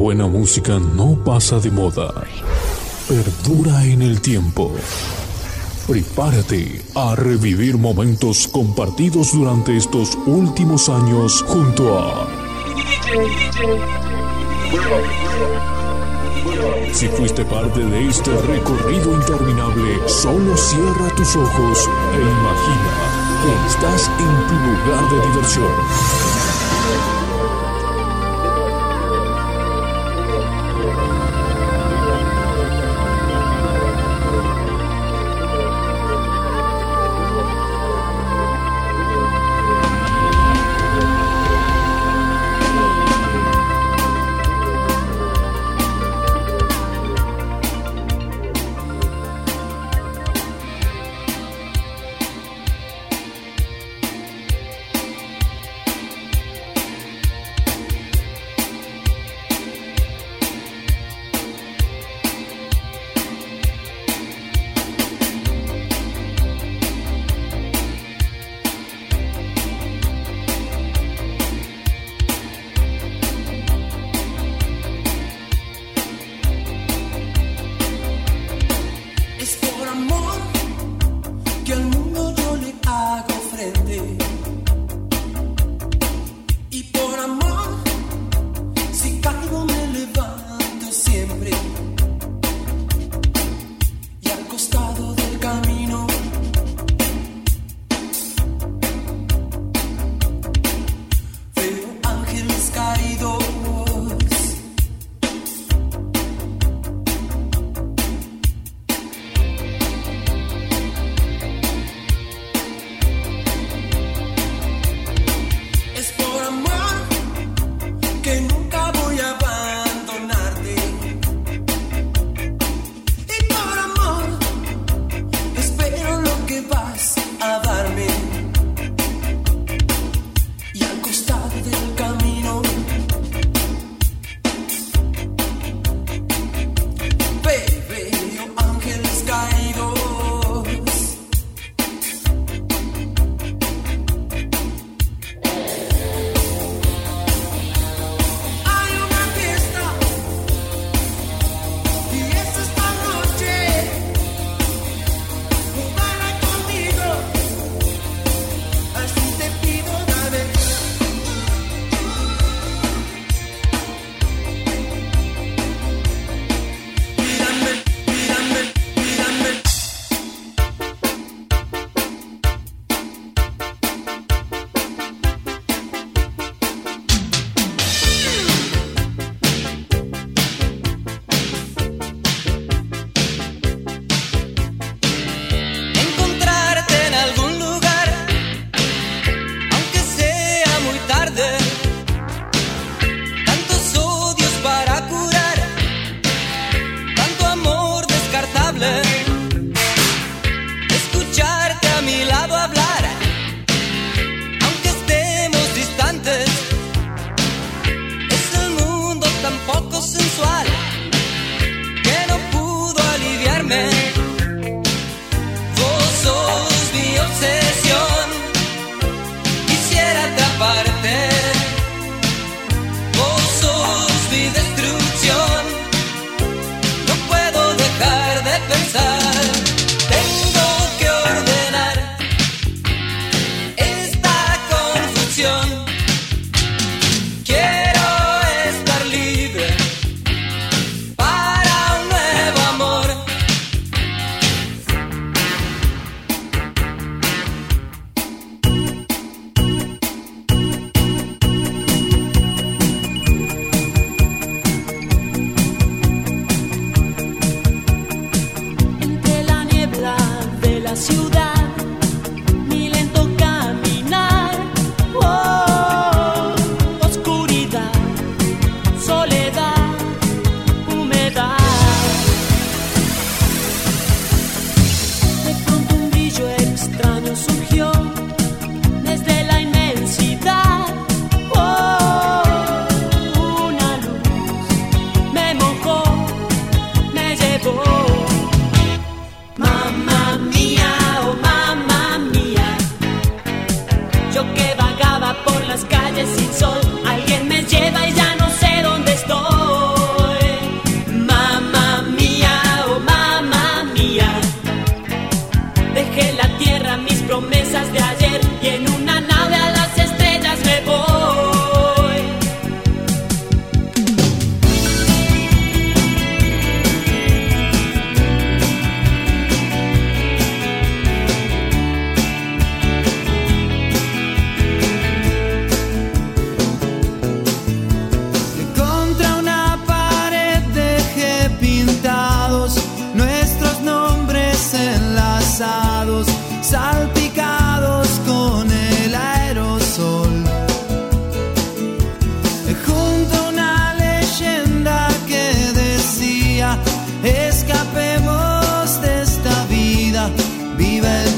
buena música no pasa de moda, perdura en el tiempo. Prepárate a revivir momentos compartidos durante estos últimos años junto a... Si fuiste parte de este recorrido interminable, solo cierra tus ojos e imagina que estás en tu lugar de diversión.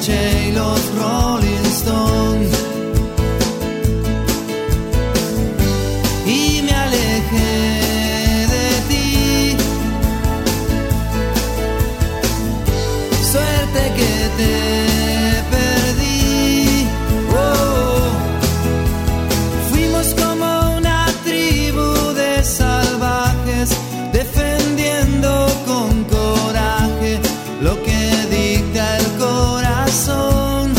escuché y los Rolling Stones y me alejé de ti. Suerte que te perdí. Oh, fuimos como una tribu de salvajes, defendiendo con coraje lo que dicta el corazón.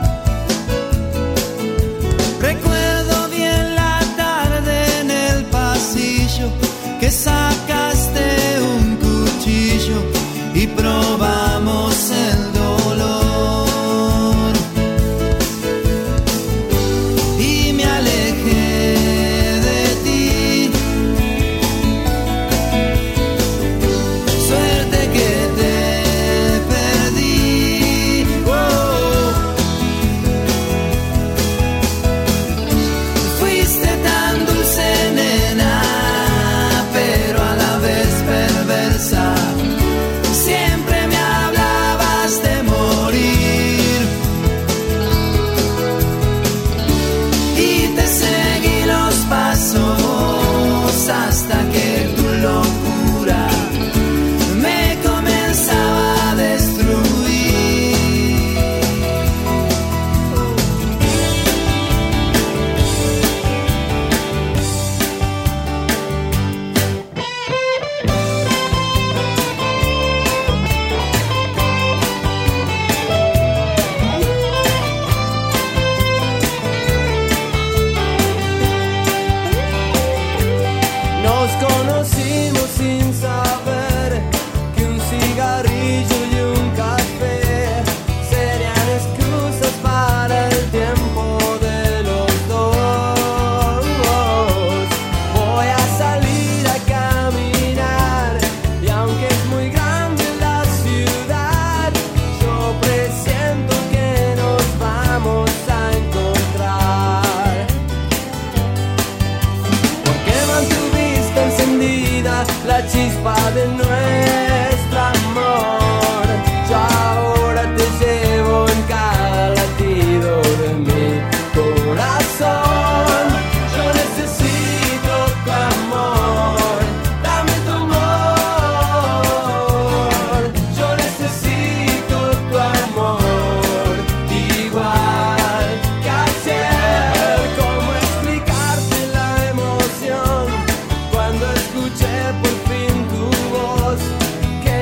Recuerdo bien la tarde en el pasillo que sacaste un cuchillo y probamos el dolor. Y me alejé de ti. Suerte que te perdí. Oh. Fuiste tan dulce, nena, pero a la vez perversa. Siempre me hablabas de morir y te seguí los pasos hasta que tu locura me comenzaba a destruir. Nos conocimos sin saber que un cigarrillo y un café serían excusas para el tiempo de los dos. Voy a salir a caminar y aunque es muy grande la ciudad, yo presiento que nos vamos a encontrar. Porque mantuviste encendida la chispa de nuestro amor. Yo ahora te llevo en cada latido de mi corazón. Yo necesito tu amor, dame tu amor. Yo necesito tu amor, igual que ayer. ¿Cómo explicarte la emoción cuando escuché por fin tu voz? Que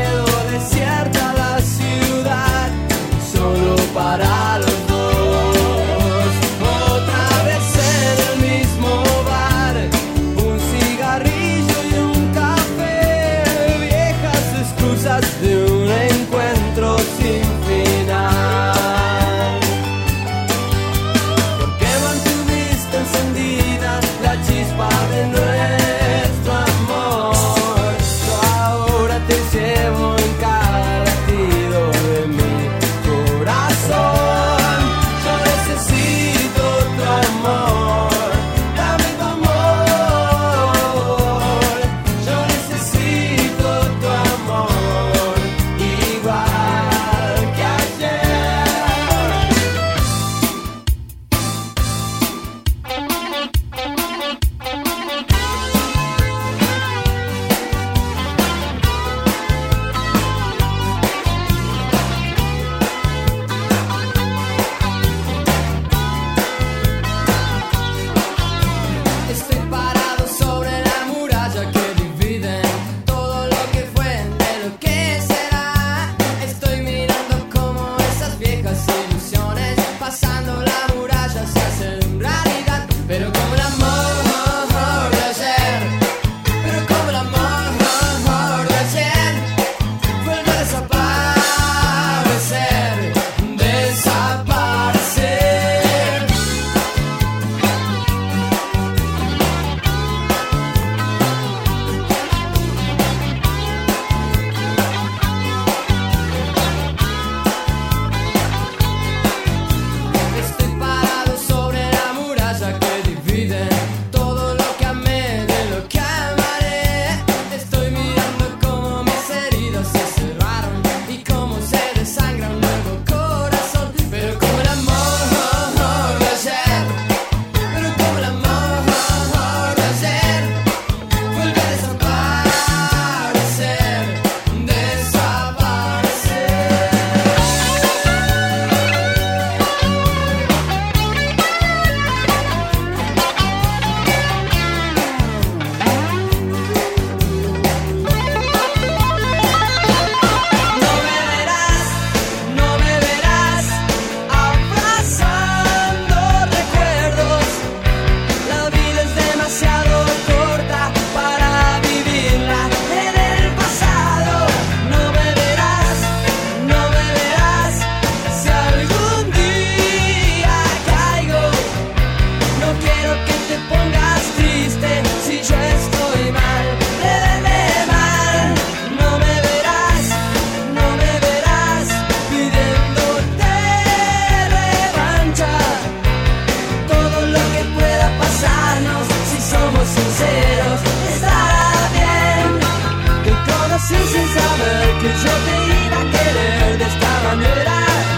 seamos sinceros, estará bien. Te conocí sin saber que yo te iba a querer de esta manera.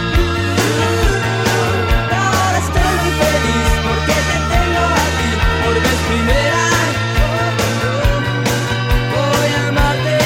Ahora estoy muy feliz porque te tengo a ti por vez primera. Voy a amarte.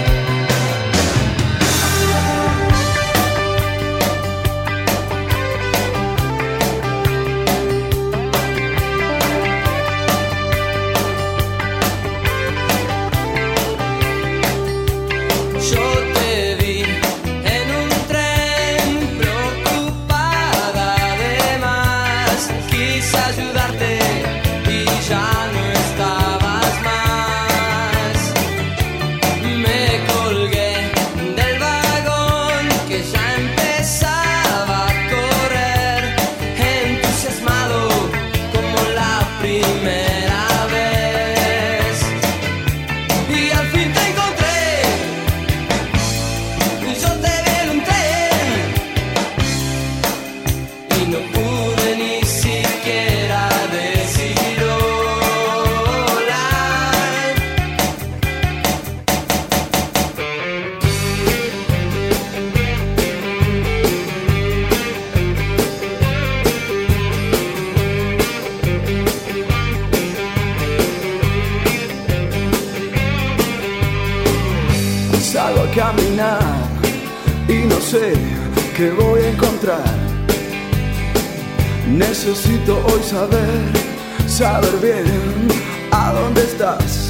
Yo te vi en un tren, preocupada de más. Quise ayudarte y ya no estabas más. Me colgué del vagón que ya empezaba a correr, entusiasmado como la primera vez. Y al fin te encontré. Yo te vi en un tren y no pude ni siquiera decir hola. Salgo a caminar y no sé qué voy a encontrar. Necesito hoy saber bien a dónde estás.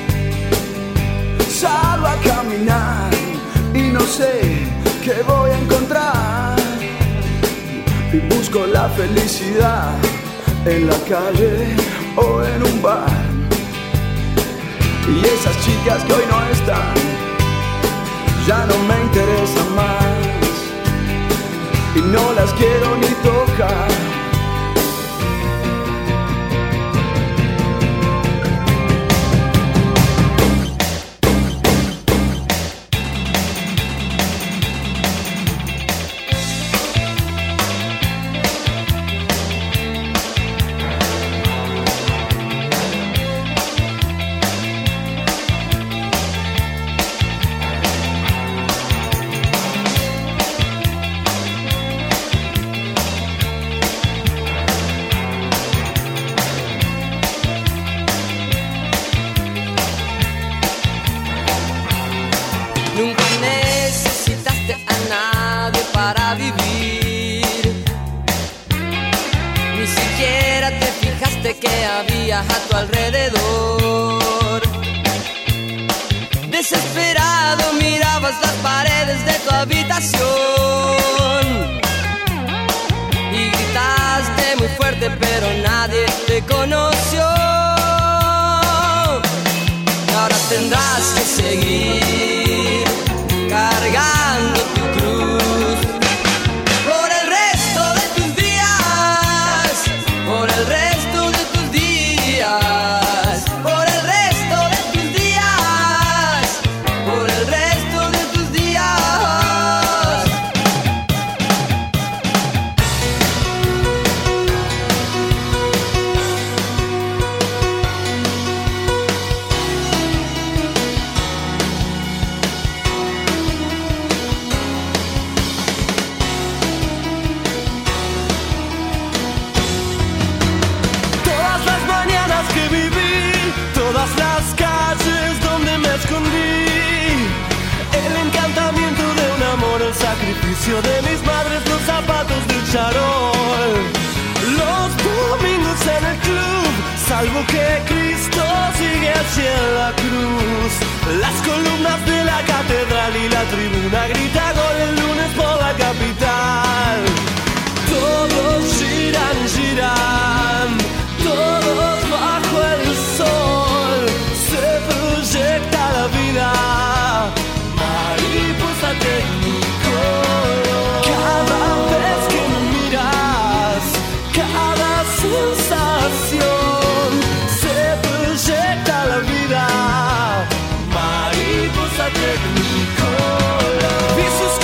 Salgo a caminar y no sé qué voy a encontrar. Y busco la felicidad en la calle o en un bar. Y esas chicas que hoy no están ya no me interesan más y no las quiero ni tocar. Nunca necesitaste a nadie para vivir. Ni siquiera te fijaste que había a tu alrededor. Desesperado mirabas las paredes de tu habitación y gritaste muy fuerte, pero nadie te conoció. Ahora tendrás que seguir cargando tu cruz por el resto de tus días, por el resto de tus días, por el resto de tus días, por el resto de tus días. De mis madres los zapatos de charol, los domingos en el club, salvo que Cristo sigue allí en la cruz. Las columnas de la catedral y la tribuna grita gol el lunes por la capital. Todos giran, giran, todos bajo el sol, se proyecta la vida, mariposa Technicolor. Cada vez que me miras, cada sensación, se proyecta la vida, mariposa Technicolor. Vi sus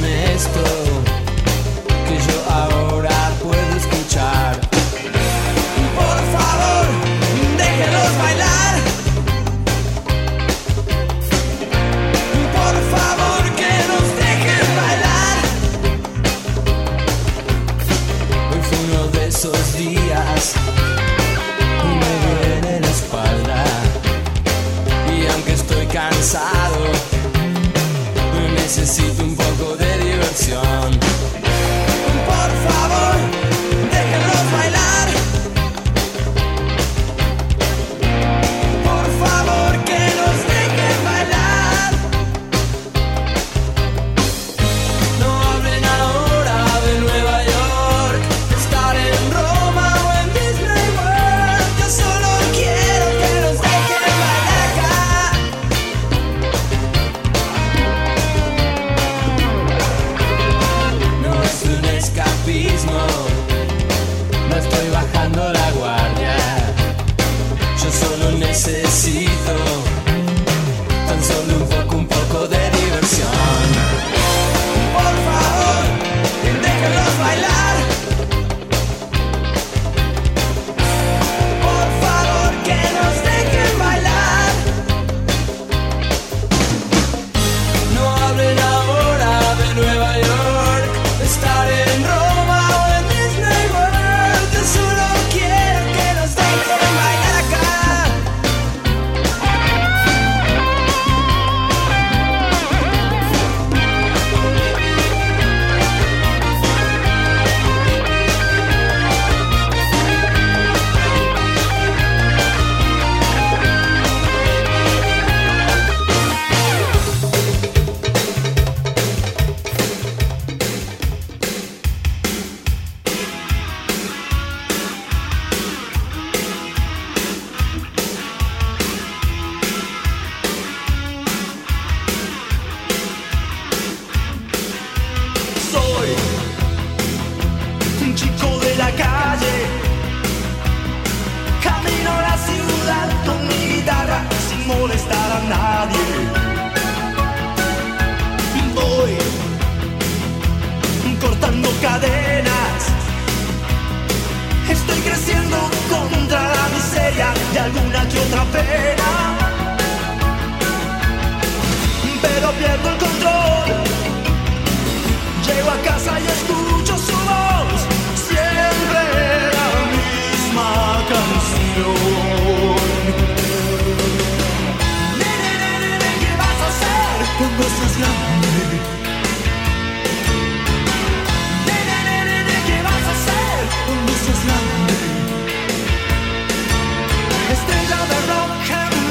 con esto que yo ahora puedo escuchar. Por favor, déjenlos bailar. Por favor, que nos dejen bailar. Hoy fue uno de esos días, me duele la espalda, y aunque estoy cansado, necesito un poco de diversión. Por favor, déjenlos bailar. Por favor, que nos dejen bailar. No hablen ahora de Nueva York, de estar en Roma o en Disney World. Yo solo quiero que nos dejen bailar acá. No estoy bajando la guardia. Yo solo necesito tan solo un poco de diversión. Por favor, déjenlos bailar. Por favor, que nos dejen bailar. No hablen ahora de Nueva York, de estar en Roma. Estrella de rock and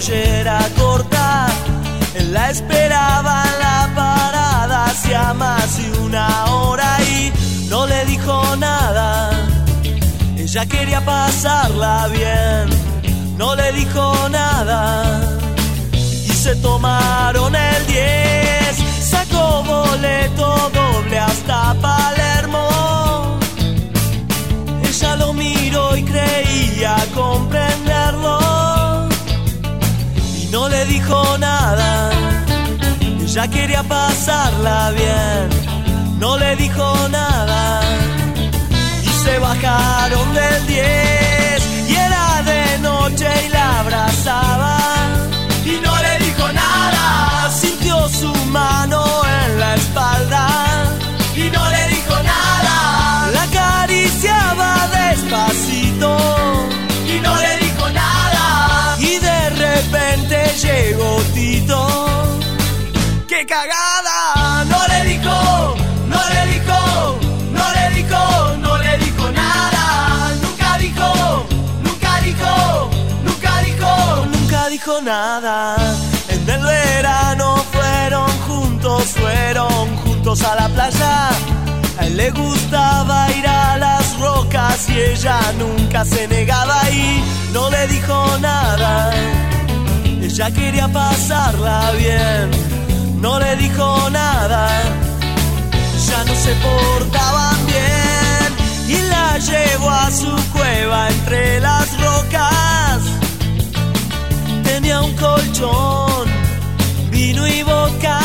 noche era corta. Él la esperaba en la parada hacía más de una hora y no le dijo nada. Ella quería pasarla bien, no le dijo nada. Y se tomaron el 10, sacó boleto doble hasta Palermo. Ella lo miró y creía comprenderlo y no le dijo nada. Ella quería pasarla bien, no le dijo nada. Y se bajaron del 10 y era de noche y la abrazaba y no le dijo nada. Sintió su mano en la espalda y no le dijo nada. La acariciaba despacito y no le dijo nada. Y de repente llegó Tito. ¡Qué cagada! No le dijo, no le dijo, no le dijo, no le dijo nada. Nunca dijo, nunca dijo, nunca dijo, nunca dijo nada. En el verano fueron juntos a la playa. A él le gustaba ir a las rocas y ella nunca se negaba y no le dijo nada. Ella quería pasarla bien, no le dijo nada. Ya no se portaban bien y la llevó a su cueva entre las rocas. Tenía un colchón, vino y vodka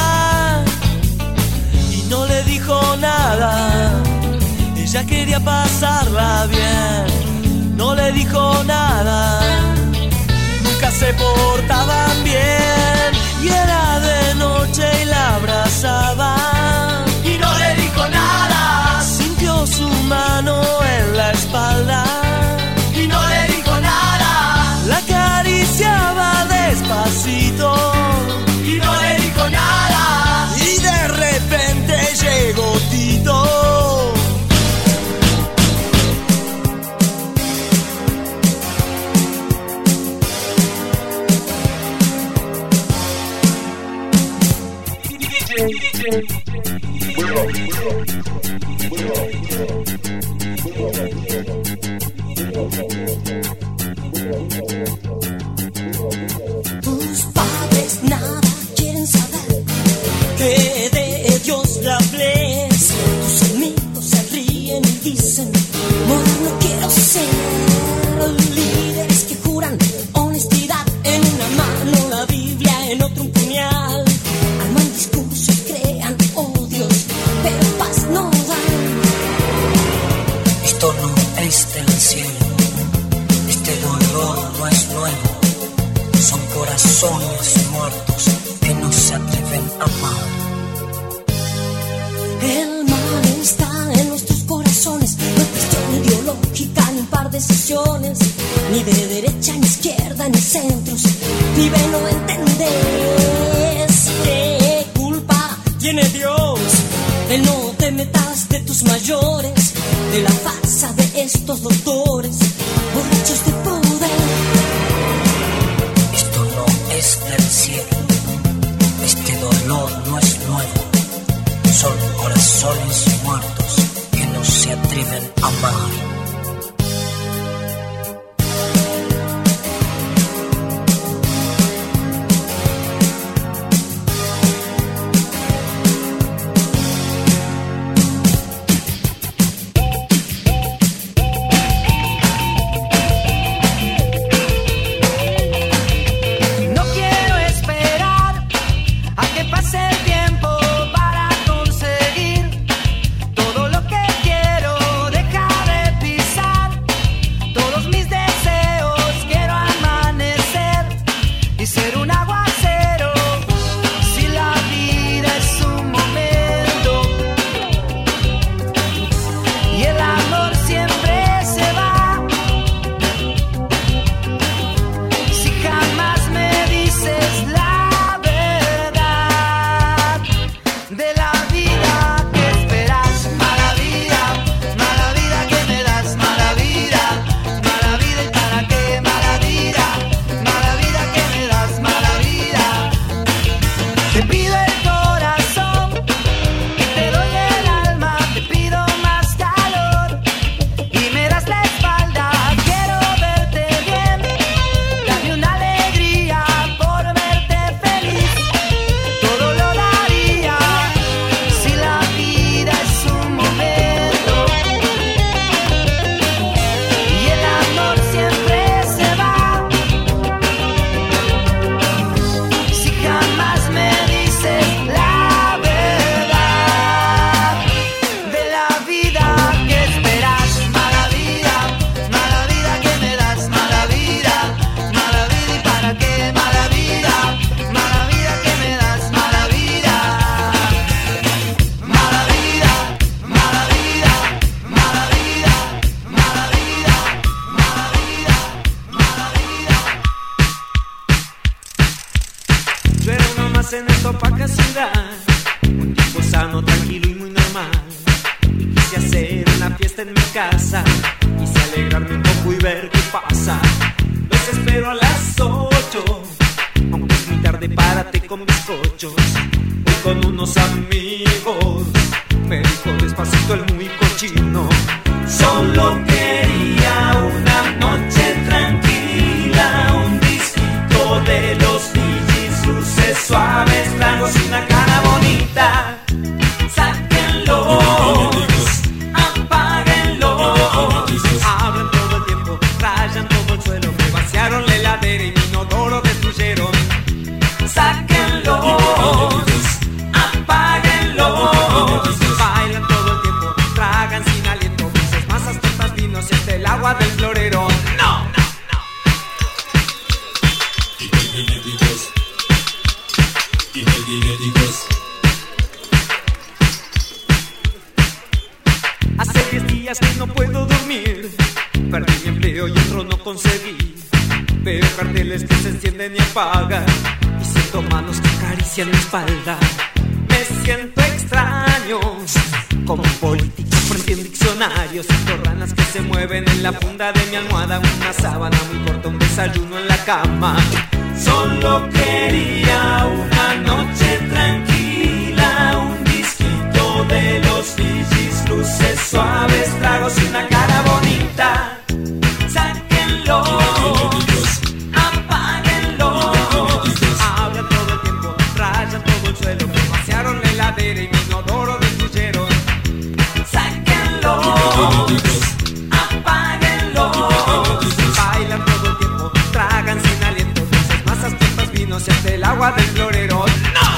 y no le dijo nada. Ella quería pasarla bien, no le dijo nada. Nunca se portaban bien y era de noche y la abrazaba y no le dijo nada. Sintió su mano en la espalda y no le dijo nada. La acariciaba despacito y no le dijo nada. Y de repente llegó Tito. Tus padres nada quieren saber, que de Dios le hables. Tus amigos se ríen y dicen, moderno quiero ser. Líderes que juran honestidad en una mano, la Biblia en otro un puñal. Arman discursos, crean odios, pero paz no dan. Esto no es del cielo, este dolor no es nuevo. Son corazones muertos que no se atreven a amar. El mal está en nuestros corazones, no es cuestión ideológica ni un par de decisiones, ni de derecha ni izquierda ni centros, vive no entendés. ¿Qué culpa tiene Dios de no te metas de tus mayores, de la farsa de estos doctores borrachos de poder? Esto no es del cielo, este dolor no es nuevo. Son corazones muertos que no se atreven a amar. Todo lo que quiero deja de pisar. casa. Quise alegrarme un poco y ver qué pasa. Los espero a las 8, aunque es muy tarde, párate con bizcochos. Voy con unos amigos, me dijo despacito el muy cochino. Solo quería una noche tranquila, un disquito de los DJs, luces suaves, tragos y una cara bonita. Sáquenlos, apáguenlos, abran todo el tiempo, rayan todo el suelo. Me vaciaron la heladera y mi inodoro destruyeron. Sáquenlos, apáguenlos, bailan todo el tiempo, tragan sin aliento, dulces, masas, tortas, vinos, este el agua del florero. No, no, no. Hace 10 días que no puedo dormir, perdí mi empleo y otro no conseguí. Veo carteles que se encienden y apagan, y siento manos que acarician mi espalda. Me siento extraño, como un político frente a un diccionario. Siento ranas que se mueven en la funda de mi almohada, una sábana muy corta, un desayuno en la cama. Solo quería una noche tranquila, un disquito de los DJs, luces suaves, tragos y una cara bonita. Sáquenlos, apáguenlos, abran todo el tiempo, rayan todo el suelo. Me vaciaron la heladera y mi inodoro destruyeron. Sáquenlos, apáguenlos, bailan todo el tiempo, tragan sin aliento, dulces, masas, tortas, vinos y hasta el agua del florero. ¡No!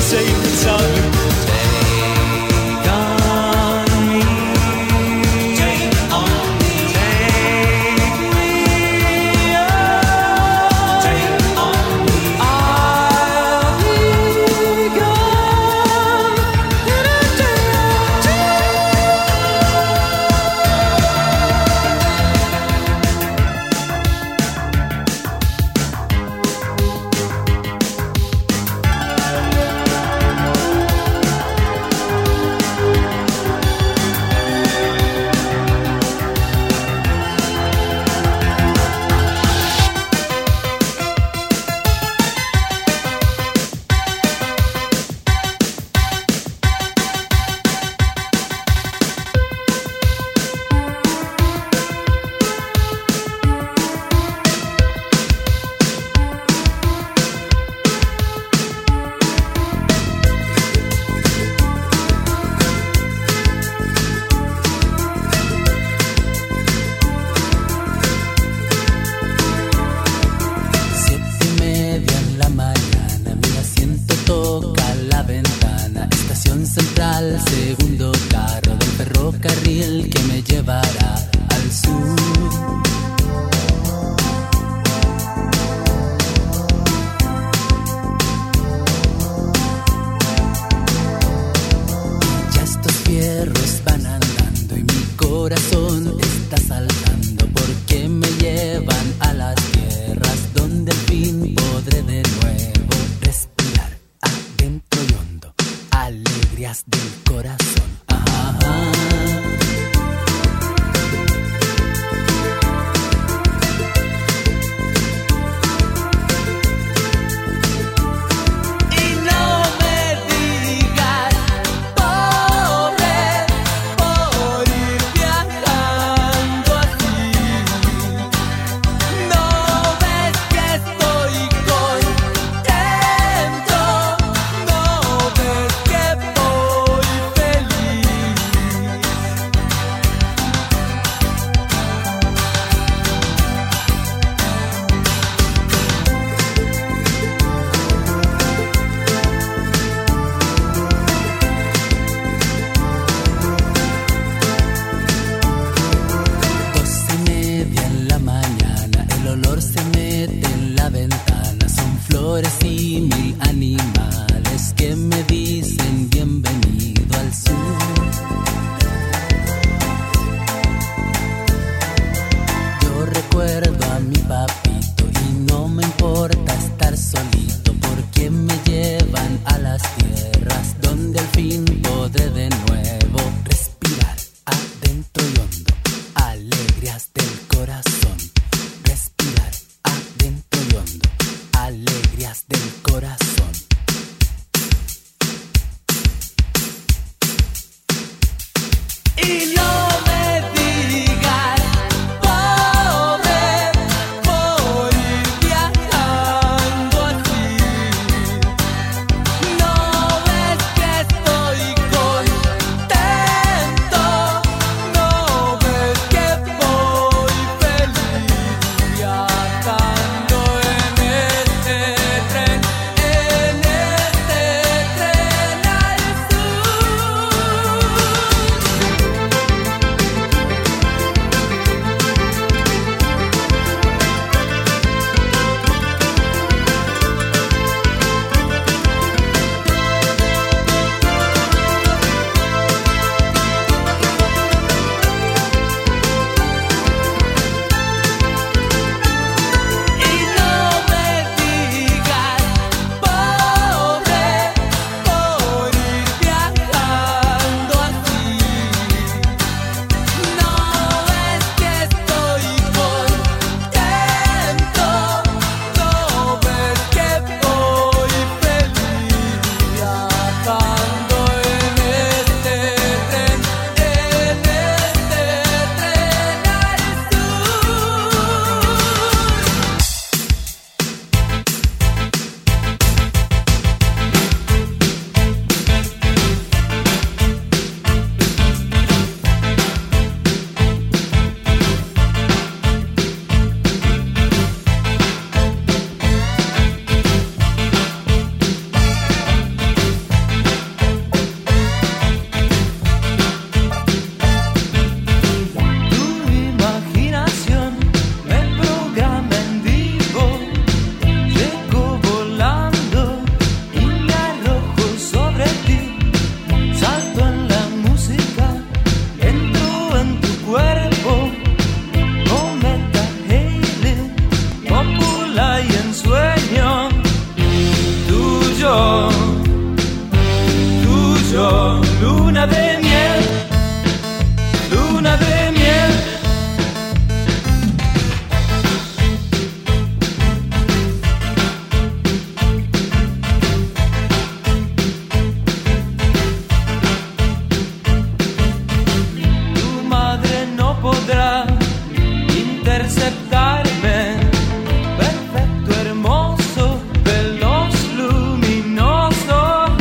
dulce e impensable. tuyo, luna de miel, luna de miel. Tu madre no podrá interceptarme, perfecto, hermoso, veloz, luminoso.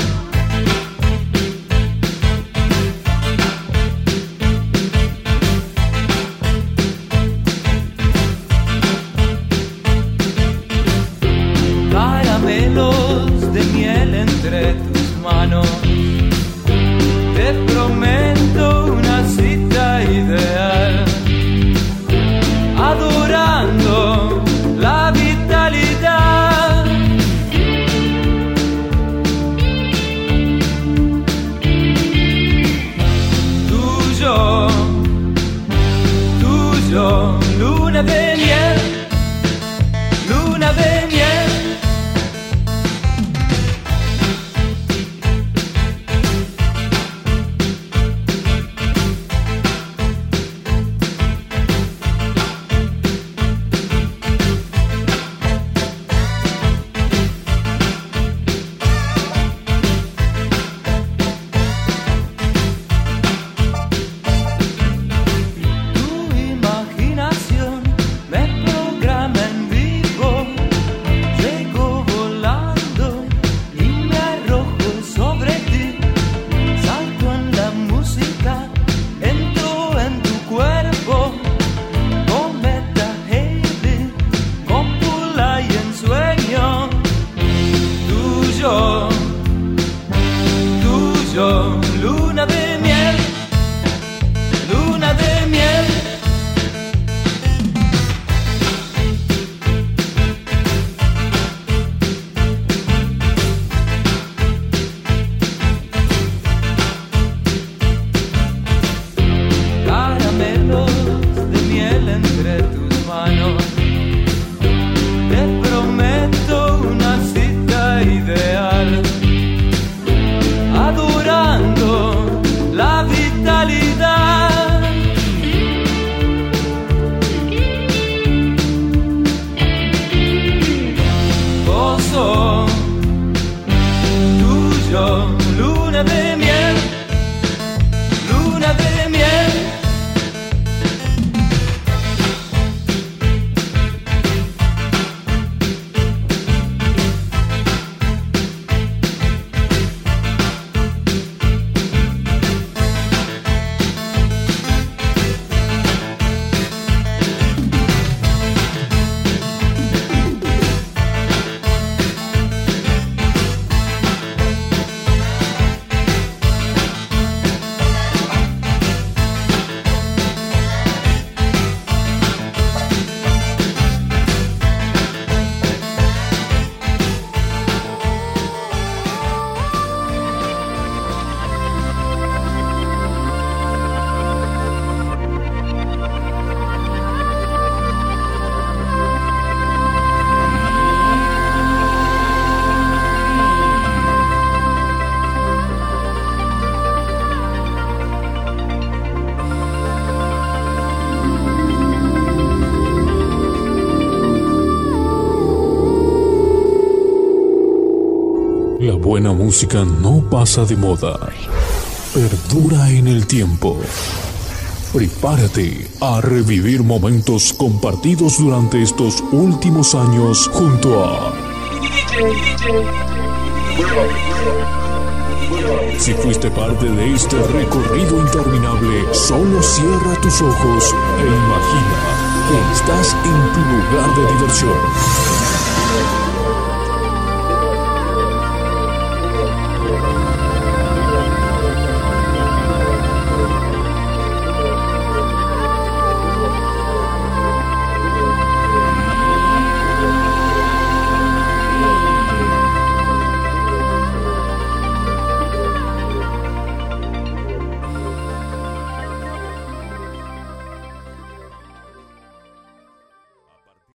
Caramelos de miel entre tus manos, te prometo una cita ideal, adorando la vitalidad. Tuyo, tuyo, luna de miel, luna de miel. Luna de miel, luna de miel. Caramelos de miel entre tus manos, te prometo una cita ideal, adorando la vitalidad. Gozo tuyo, luna de miel, luna de miel. La buena música no pasa de moda, perdura en el tiempo. Prepárate a revivir momentos compartidos durante estos últimos años junto a... Si fuiste parte de este recorrido interminable, solo cierra tus ojos e imagina que estás en tu lugar de diversión.